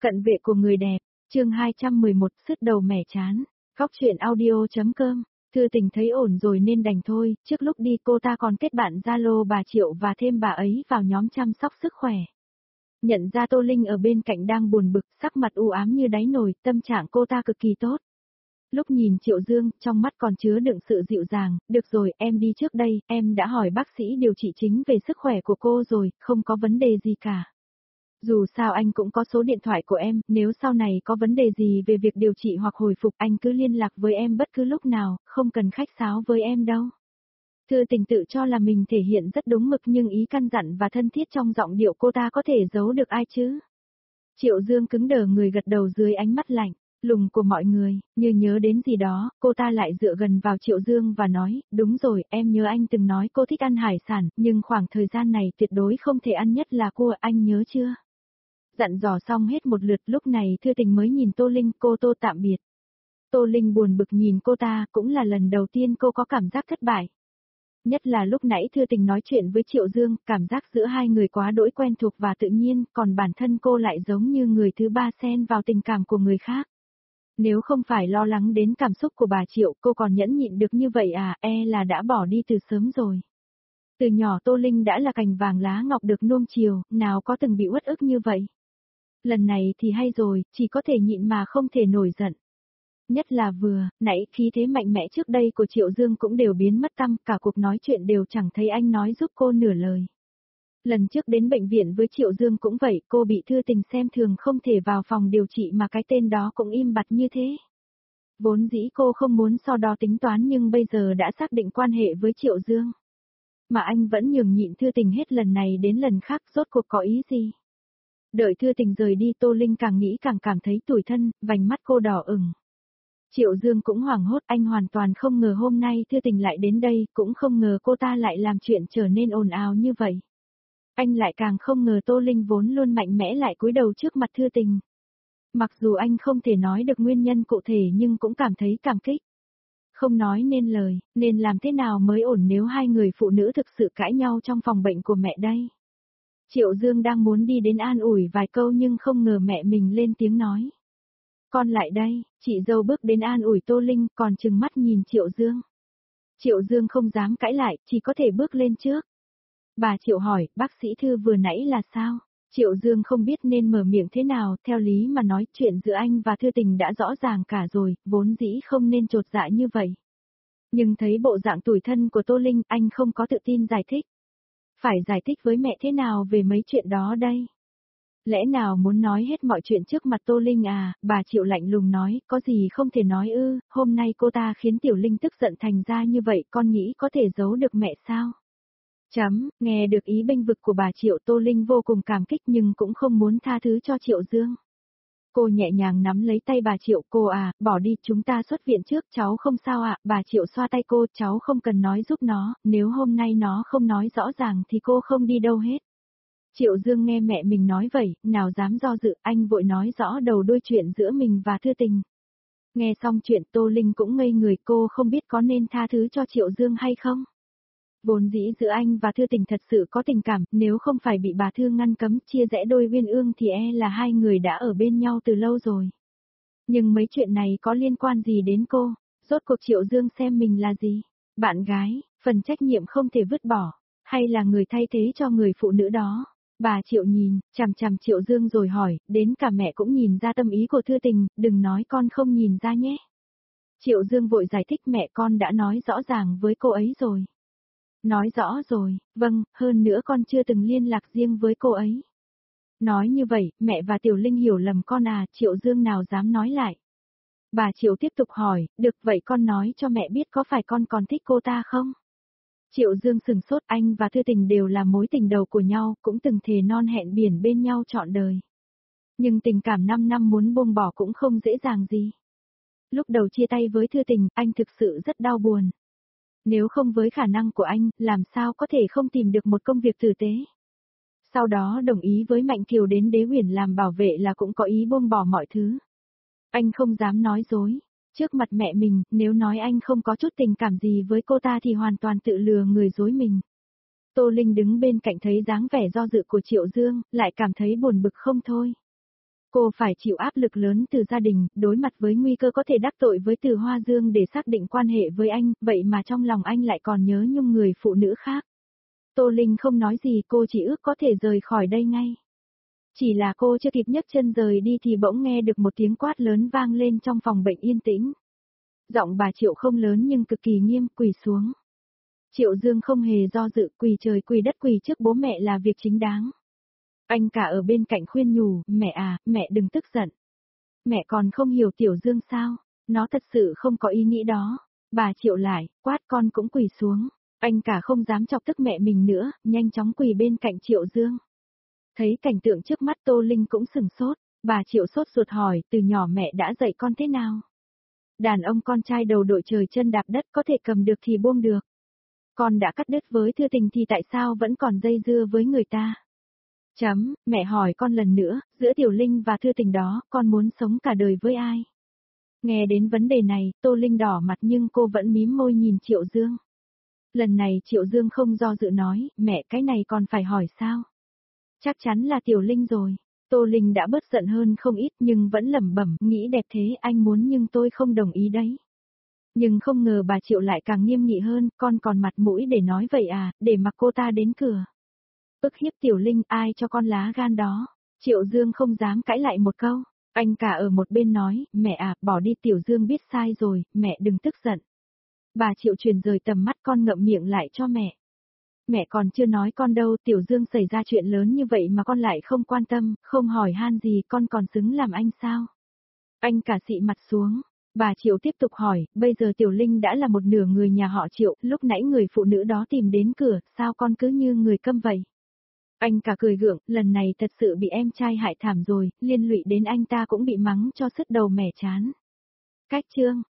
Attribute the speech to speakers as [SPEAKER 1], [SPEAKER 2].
[SPEAKER 1] Cận vệ của người đẹp, chương 211, sứt đầu mẻ chán, góc chuyện audio.com, Thư Tình thấy ổn rồi nên đành thôi, trước lúc đi cô ta còn kết bạn Zalo bà Triệu và thêm bà ấy vào nhóm chăm sóc sức khỏe. Nhận ra Tô Linh ở bên cạnh đang buồn bực, sắc mặt u ám như đáy nồi, tâm trạng cô ta cực kỳ tốt. Lúc nhìn Triệu Dương, trong mắt còn chứa đựng sự dịu dàng, được rồi, em đi trước đây, em đã hỏi bác sĩ điều trị chính về sức khỏe của cô rồi, không có vấn đề gì cả. Dù sao anh cũng có số điện thoại của em, nếu sau này có vấn đề gì về việc điều trị hoặc hồi phục anh cứ liên lạc với em bất cứ lúc nào, không cần khách sáo với em đâu. Thư Tình tự cho là mình thể hiện rất đúng mực nhưng ý căn dặn và thân thiết trong giọng điệu cô ta có thể giấu được ai chứ. Triệu Dương cứng đờ người gật đầu dưới ánh mắt lạnh lùng của mọi người, như nhớ đến gì đó, cô ta lại dựa gần vào Triệu Dương và nói, đúng rồi, em nhớ anh từng nói cô thích ăn hải sản, nhưng khoảng thời gian này tuyệt đối không thể ăn, nhất là cua, anh nhớ chưa? Dặn dò xong hết một lượt, lúc này Thư Tình mới nhìn Tô Linh, cô Tô tạm biệt. Tô Linh buồn bực nhìn cô ta, cũng là lần đầu tiên cô có cảm giác thất bại. Nhất là lúc nãy Thư Tình nói chuyện với Triệu Dương, cảm giác giữa hai người quá đỗi quen thuộc và tự nhiên, còn bản thân cô lại giống như người thứ ba xen vào tình cảm của người khác. Nếu không phải lo lắng đến cảm xúc của bà Triệu, cô còn nhẫn nhịn được như vậy à, là đã bỏ đi từ sớm rồi. Từ nhỏ Tô Linh đã là cành vàng lá ngọc được nuông chiều, nào có từng bị uất ức như vậy. Lần này thì hay rồi, chỉ có thể nhịn mà không thể nổi giận. Nhất là nãy khí thế mạnh mẽ trước đây của Triệu Dương cũng đều biến mất tăm, cả cuộc nói chuyện đều chẳng thấy anh nói giúp cô nửa lời. Lần trước đến bệnh viện với Triệu Dương cũng vậy, cô bị Thư Tình xem thường không thể vào phòng điều trị mà cái tên đó cũng im bặt như thế. Vốn dĩ cô không muốn so đo tính toán nhưng bây giờ đã xác định quan hệ với Triệu Dương. Mà anh vẫn nhường nhịn Thư Tình hết lần này đến lần khác, rốt cuộc có ý gì? Đợi Thư Tình rời đi, Tô Linh càng nghĩ càng cảm thấy tủi thân, vành mắt cô đỏ ửng. Triệu Dương cũng hoảng hốt, anh hoàn toàn không ngờ hôm nay Thư Tình lại đến đây, cũng không ngờ cô ta lại làm chuyện trở nên ồn ào như vậy. Anh lại càng không ngờ Tô Linh vốn luôn mạnh mẽ lại cúi đầu trước mặt Thư Tình. Mặc dù anh không thể nói được nguyên nhân cụ thể nhưng cũng cảm thấy cảm kích. Không nói nên lời, nên làm thế nào mới ổn nếu hai người phụ nữ thực sự cãi nhau trong phòng bệnh của mẹ đây? Triệu Dương đang muốn đi đến an ủi vài câu nhưng không ngờ mẹ mình lên tiếng nói. Con lại đây, chị dâu bước đến an ủi Tô Linh còn trừng mắt nhìn Triệu Dương. Triệu Dương không dám cãi lại, chỉ có thể bước lên trước. Bà Triệu hỏi, bác sĩ Thư vừa nãy là sao? Triệu Dương không biết nên mở miệng thế nào, theo lý mà nói chuyện giữa anh và Thư Tình đã rõ ràng cả rồi, vốn dĩ không nên chột dạ như vậy. Nhưng thấy bộ dạng tủi thân của Tô Linh, anh không có tự tin giải thích. Phải giải thích với mẹ thế nào về mấy chuyện đó đây? Lẽ nào muốn nói hết mọi chuyện trước mặt Tô Linh à? Bà Triệu lạnh lùng nói, có gì không thể nói ư, hôm nay cô ta khiến Tiểu Linh tức giận thành ra như vậy, con nghĩ có thể giấu được mẹ sao? Nghe được ý bênh vực của bà Triệu, Tô Linh vô cùng cảm kích nhưng cũng không muốn tha thứ cho Triệu Dương. Cô nhẹ nhàng nắm lấy tay bà Triệu, cô à, bỏ đi, chúng ta xuất viện trước, cháu không sao ạ, bà Triệu xoa tay cô, cháu không cần nói giúp nó, nếu hôm nay nó không nói rõ ràng thì cô không đi đâu hết. Triệu Dương nghe mẹ mình nói vậy, nào dám do dự, anh vội nói rõ đầu đuôi chuyện giữa mình và Thư Tình. Nghe xong chuyện Tô Linh cũng ngây người, cô không biết có nên tha thứ cho Triệu Dương hay không. Vốn dĩ giữa anh và Thư Tình thật sự có tình cảm, nếu không phải bị bà Thư ngăn cấm chia rẽ đôi uyên ương thì là hai người đã ở bên nhau từ lâu rồi. Nhưng mấy chuyện này có liên quan gì đến cô? Rốt cuộc Triệu Dương xem mình là gì? Bạn gái, phần trách nhiệm không thể vứt bỏ, hay là người thay thế cho người phụ nữ đó? Bà Triệu nhìn chằm chằm Triệu Dương rồi hỏi, đến cả mẹ cũng nhìn ra tâm ý của Thư Tình, đừng nói con không nhìn ra nhé. Triệu Dương vội giải thích, mẹ con đã nói rõ ràng với cô ấy rồi. Nói rõ rồi, vâng, hơn nữa con chưa từng liên lạc riêng với cô ấy. Nói như vậy, mẹ và Tiểu Linh hiểu lầm con à, Triệu Dương nào dám nói lại. Bà Triệu tiếp tục hỏi, được vậy con nói cho mẹ biết có phải con còn thích cô ta không? Triệu Dương sừng sốt, anh và Thư Tình đều là mối tình đầu của nhau, cũng từng thề non hẹn biển bên nhau trọn đời. Nhưng tình cảm 5 năm muốn buông bỏ cũng không dễ dàng gì. Lúc đầu chia tay với Thư Tình, anh thực sự rất đau buồn. Nếu không với khả năng của anh, làm sao có thể không tìm được một công việc tử tế. Sau đó đồng ý với Mạnh Kiều đến Đế Uyển làm bảo vệ là cũng có ý buông bỏ mọi thứ. Anh không dám nói dối. Trước mặt mẹ mình, nếu nói anh không có chút tình cảm gì với cô ta thì hoàn toàn tự lừa người dối mình. Tô Linh đứng bên cạnh thấy dáng vẻ do dự của Triệu Dương, lại cảm thấy buồn bực không thôi. Cô phải chịu áp lực lớn từ gia đình, đối mặt với nguy cơ có thể đắc tội với Từ Hoa Dương để xác định quan hệ với anh, vậy mà trong lòng anh lại còn nhớ nhung người phụ nữ khác. Tô Linh không nói gì, cô chỉ ước có thể rời khỏi đây ngay. Chỉ là cô chưa kịp nhấc chân rời đi thì bỗng nghe được một tiếng quát lớn vang lên trong phòng bệnh yên tĩnh. Giọng bà Triệu không lớn nhưng cực kỳ nghiêm, quỳ xuống. Triệu Dương không hề do dự, quỳ trời quỳ đất quỳ trước bố mẹ là việc chính đáng. Anh cả ở bên cạnh khuyên nhủ, mẹ à, mẹ đừng tức giận. Mẹ còn không hiểu Tiểu Dương sao, nó thật sự không có ý nghĩ đó. Bà Triệu lại, quát con cũng quỳ xuống. Anh cả không dám chọc tức mẹ mình nữa, nhanh chóng quỳ bên cạnh Triệu Dương. Thấy cảnh tượng trước mắt Tô Linh cũng sừng sốt, bà Triệu sốt ruột hỏi, từ nhỏ mẹ đã dạy con thế nào? Đàn ông con trai đầu đội trời chân đạp đất có thể cầm được thì buông được. Con đã cắt đứt với Thư Tình thì tại sao vẫn còn dây dưa với người ta? Mẹ hỏi con lần nữa, giữa Tiểu Linh và Thư Tình đó, con muốn sống cả đời với ai? Nghe đến vấn đề này, Tô Linh đỏ mặt nhưng cô vẫn mím môi nhìn Triệu Dương. Lần này Triệu Dương không do dự nói, mẹ cái này còn phải hỏi sao? Chắc chắn là Tiểu Linh rồi. Tô Linh đã bớt giận hơn không ít nhưng vẫn lẩm bẩm, nghĩ đẹp thế anh muốn nhưng tôi không đồng ý đấy. Nhưng không ngờ bà Triệu lại càng nghiêm nghị hơn, con còn mặt mũi để nói vậy à, để mặc cô ta đến cửa. Ức hiếp Tiểu Linh, ai cho con lá gan đó? Triệu Dương không dám cãi lại một câu. Anh cả ở một bên nói, mẹ à, bỏ đi Tiểu Dương biết sai rồi, mẹ đừng tức giận. Bà Triệu truyền rời tầm mắt con ngậm miệng lại cho mẹ. Mẹ còn chưa nói con đâu, Tiểu Dương xảy ra chuyện lớn như vậy mà con lại không quan tâm, không hỏi han gì, con còn xứng làm anh sao? Anh cả xị mặt xuống. Bà Triệu tiếp tục hỏi, bây giờ Tiểu Linh đã là một nửa người nhà họ Triệu, lúc nãy người phụ nữ đó tìm đến cửa, sao con cứ như người câm vậy? Anh cả cười gượng, lần này thật sự bị em trai hại thảm rồi, liên lụy đến anh ta cũng bị mắng cho sứt đầu mẻ chán. Cách chương